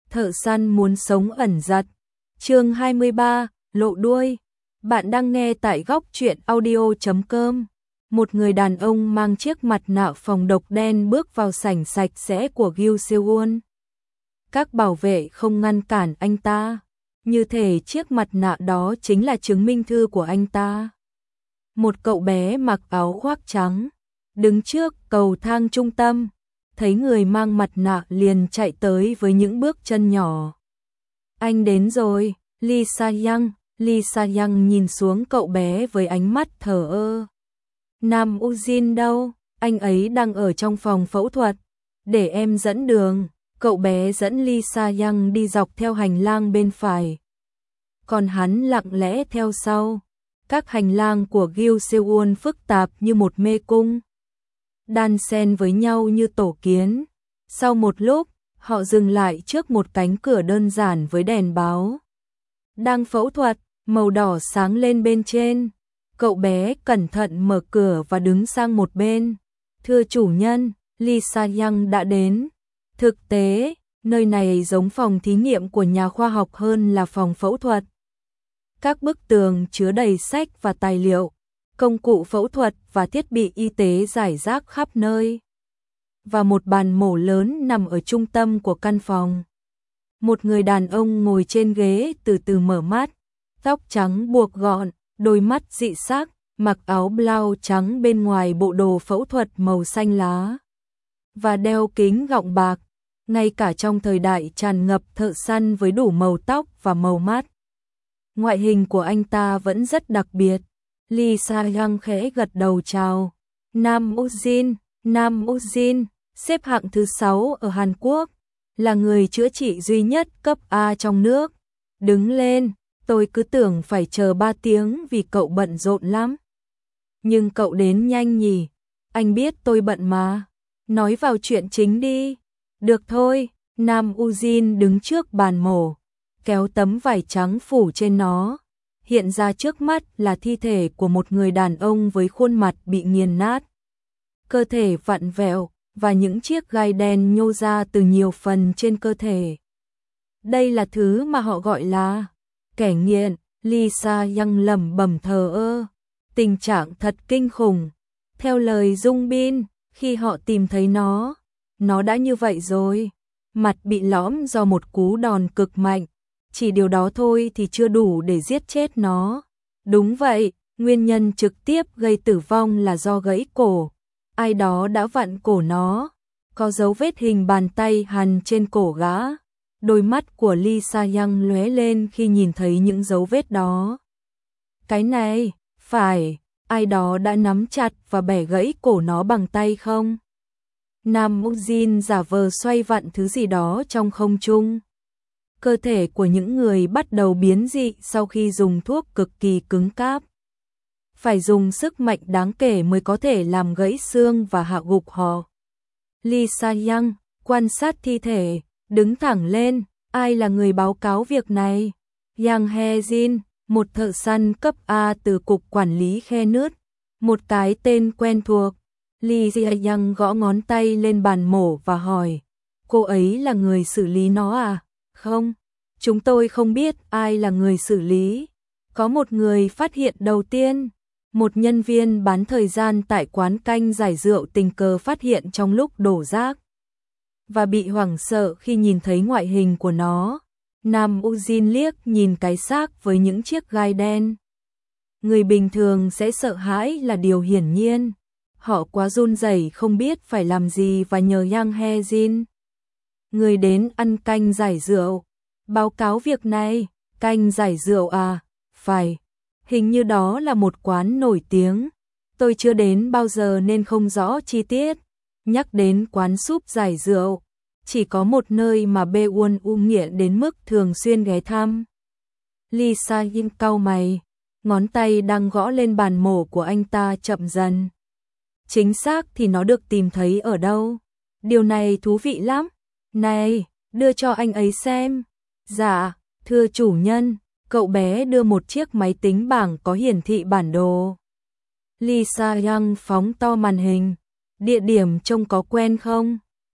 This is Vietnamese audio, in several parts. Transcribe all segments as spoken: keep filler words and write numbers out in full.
Thợ săn muốn sống ẩn giật. Chương hai mươi ba, lộ đuôi. Bạn đang nghe tại góc truyện audio chấm com. Một người đàn ông mang chiếc mặt nạ phòng độc đen bước vào sảnh sạch sẽ của Gil Seowon. Các bảo vệ không ngăn cản anh ta, như thể chiếc mặt nạ đó chính là chứng minh thư của anh ta. Một cậu bé mặc áo khoác trắng, đứng trước cầu thang trung tâm, thấy người mang mặt nạ liền chạy tới với những bước chân nhỏ. Anh đến rồi, Lee Sa-young. Lee Sa-young nhìn xuống cậu bé với ánh mắt thờ ơ. Nam Ujin đâu? Anh ấy đang ở trong phòng phẫu thuật. Để em dẫn đường. Cậu bé dẫn Lee Sa-young đi dọc theo hành lang bên phải. Còn hắn lặng lẽ theo sau. Các hành lang của Gil Seowon phức tạp như một mê cung, đan xen với nhau như tổ kiến. Sau một lúc, họ dừng lại trước một cánh cửa đơn giản với đèn báo. Đang phẫu thuật, màu đỏ sáng lên bên trên. Cậu bé cẩn thận mở cửa và đứng sang một bên. Thưa chủ nhân, Lee Sa-young đã đến. Thực tế, nơi này giống phòng thí nghiệm của nhà khoa học hơn là phòng phẫu thuật. Các bức tường chứa đầy sách và tài liệu, công cụ phẫu thuật và thiết bị y tế rải rác khắp nơi. Và một bàn mổ lớn nằm ở trung tâm của căn phòng. Một người đàn ông ngồi trên ghế từ từ mở mắt, tóc trắng buộc gọn, đôi mắt dị sắc, mặc áo blau trắng bên ngoài bộ đồ phẫu thuật màu xanh lá, và đeo kính gọng bạc. Ngay cả trong thời đại tràn ngập thợ săn với đủ màu tóc và màu mắt, ngoại hình của anh ta vẫn rất đặc biệt. Lee Sa-young khẽ gật đầu chào. Nam Ujin, Nam Ujin, xếp hạng thứ sáu ở Hàn Quốc, là người chữa trị duy nhất cấp A trong nước. Đứng lên, tôi cứ tưởng phải chờ ba tiếng vì cậu bận rộn lắm. Nhưng cậu đến nhanh nhỉ, anh biết tôi bận mà. Nói vào chuyện chính đi. Được thôi, Nam Ujin đứng trước bàn mổ, kéo tấm vải trắng phủ trên nó. Hiện ra trước mắt là thi thể của một người đàn ông với khuôn mặt bị nghiền nát, cơ thể vặn vẹo và những chiếc gai đen nhô ra từ nhiều phần trên cơ thể. Đây là thứ mà họ gọi là kẻ nghiện. Lee Sa-young lẩm bẩm thờ ơ. Tình trạng thật kinh khủng. Theo lời Dung Bin, khi họ tìm thấy nó, nó đã như vậy rồi. Mặt bị lõm do một cú đòn cực mạnh. Chỉ điều đó thôi thì chưa đủ để giết chết nó. Đúng vậy, nguyên nhân trực tiếp gây tử vong là do gãy cổ. Ai đó đã vặn cổ nó. Có dấu vết hình bàn tay hằn trên cổ gã. Đôi mắt của Lee Sa-young lóe lên khi nhìn thấy những dấu vết đó. Cái này, phải, ai đó đã nắm chặt và bẻ gãy cổ nó bằng tay không? Nam Ujin giả vờ xoay vặn thứ gì đó trong không trung. Cơ thể của những người bắt đầu biến dị sau khi dùng thuốc cực kỳ cứng cáp. Phải dùng sức mạnh đáng kể mới có thể làm gãy xương và hạ gục họ. Lee Sa-young quan sát thi thể, đứng thẳng lên. Ai là người báo cáo việc này? Yang Hae-jin, một thợ săn cấp A từ cục quản lý khe nứt. Một cái tên quen thuộc. Lee Sa-young gõ ngón tay lên bàn mổ và hỏi. Cô ấy là người xử lý nó à? Không, chúng tôi không biết ai là người xử lý. Có một người phát hiện đầu tiên. Một nhân viên bán thời gian tại quán canh giải rượu tình cờ phát hiện trong lúc đổ rác, và bị hoảng sợ khi nhìn thấy ngoại hình của nó. Nam Ujin liếc nhìn cái xác với những chiếc gai đen. Người bình thường sẽ sợ hãi là điều hiển nhiên. Họ quá run rẩy không biết phải làm gì và nhờ Yang Hae-jin, người đến ăn canh giải rượu, báo cáo việc này. Canh giải rượu à? Phải, hình như đó là một quán nổi tiếng. Tôi chưa đến bao giờ nên không rõ chi tiết. Nhắc đến quán súp giải rượu, chỉ có một nơi mà Baewon-woo nghiện đến mức thường xuyên ghé thăm. Lee Sa-young cau mày, ngón tay đang gõ lên bàn mổ của anh ta chậm dần. Chính xác thì nó được tìm thấy ở đâu? Điều này thú vị lắm. Này, đưa cho anh ấy xem. Dạ, thưa chủ nhân. Cậu bé đưa một chiếc máy tính bảng có hiển thị bản đồ. Lee Sa-young phóng to màn hình. Địa điểm trông có quen không?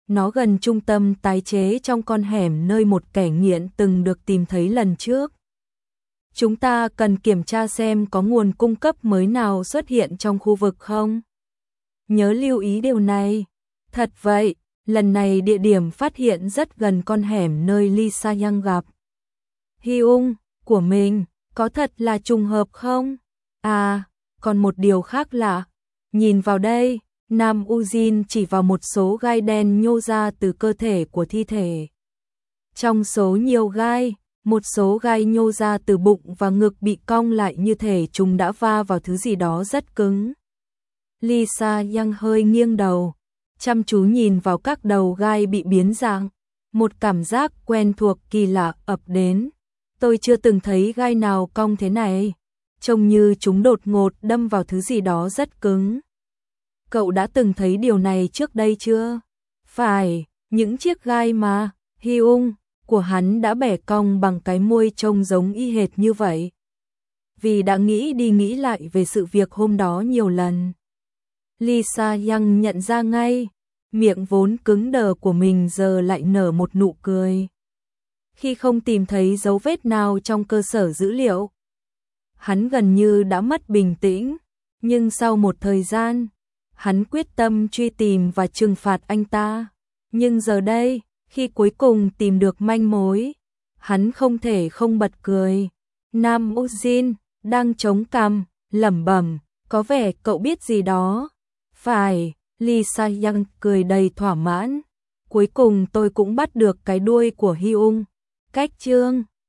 Nó gần trung tâm tái chế trong con hẻm nơi một kẻ nghiện từng được tìm thấy lần trước. Chúng ta cần kiểm tra xem có nguồn cung cấp mới nào xuất hiện trong khu vực không. Nhớ lưu ý điều này. Thật vậy, lần này địa điểm phát hiện rất gần con hẻm nơi Lee Sa-young gặp Hyung của mình, có thật là trùng hợp không? À, còn một điều khác lạ. Nhìn vào đây, Nam Ujin chỉ vào một số gai đen nhô ra từ cơ thể của thi thể. Trong số nhiều gai, một số gai nhô ra từ bụng và ngực bị cong lại như thể chúng đã va vào thứ gì đó rất cứng. Lee Sa-young hơi nghiêng đầu, chăm chú nhìn vào các đầu gai bị biến dạng. Một cảm giác quen thuộc kỳ lạ ập đến. Tôi chưa từng thấy gai nào cong thế này. Trông như chúng đột ngột đâm vào thứ gì đó rất cứng. Cậu đã từng thấy điều này trước đây chưa? Phải, những chiếc gai mà Hyung của hắn đã bẻ cong bằng cái môi trông giống y hệt như vậy. Vì đã nghĩ đi nghĩ lại về sự việc hôm đó nhiều lần. Lee Sa-young nhận ra ngay, miệng vốn cứng đờ của mình giờ lại nở một nụ cười. Khi không tìm thấy dấu vết nào trong cơ sở dữ liệu, hắn gần như đã mất bình tĩnh, nhưng sau một thời gian, hắn quyết tâm truy tìm và trừng phạt anh ta. Nhưng giờ đây, khi cuối cùng tìm được manh mối, hắn không thể không bật cười. Nam Ujin đang chống cằm, lẩm bẩm, có vẻ cậu biết gì đó. Phải, Lee Sa-young cười đầy thỏa mãn. Cuối cùng tôi cũng bắt được cái đuôi của Hyung. Cách chương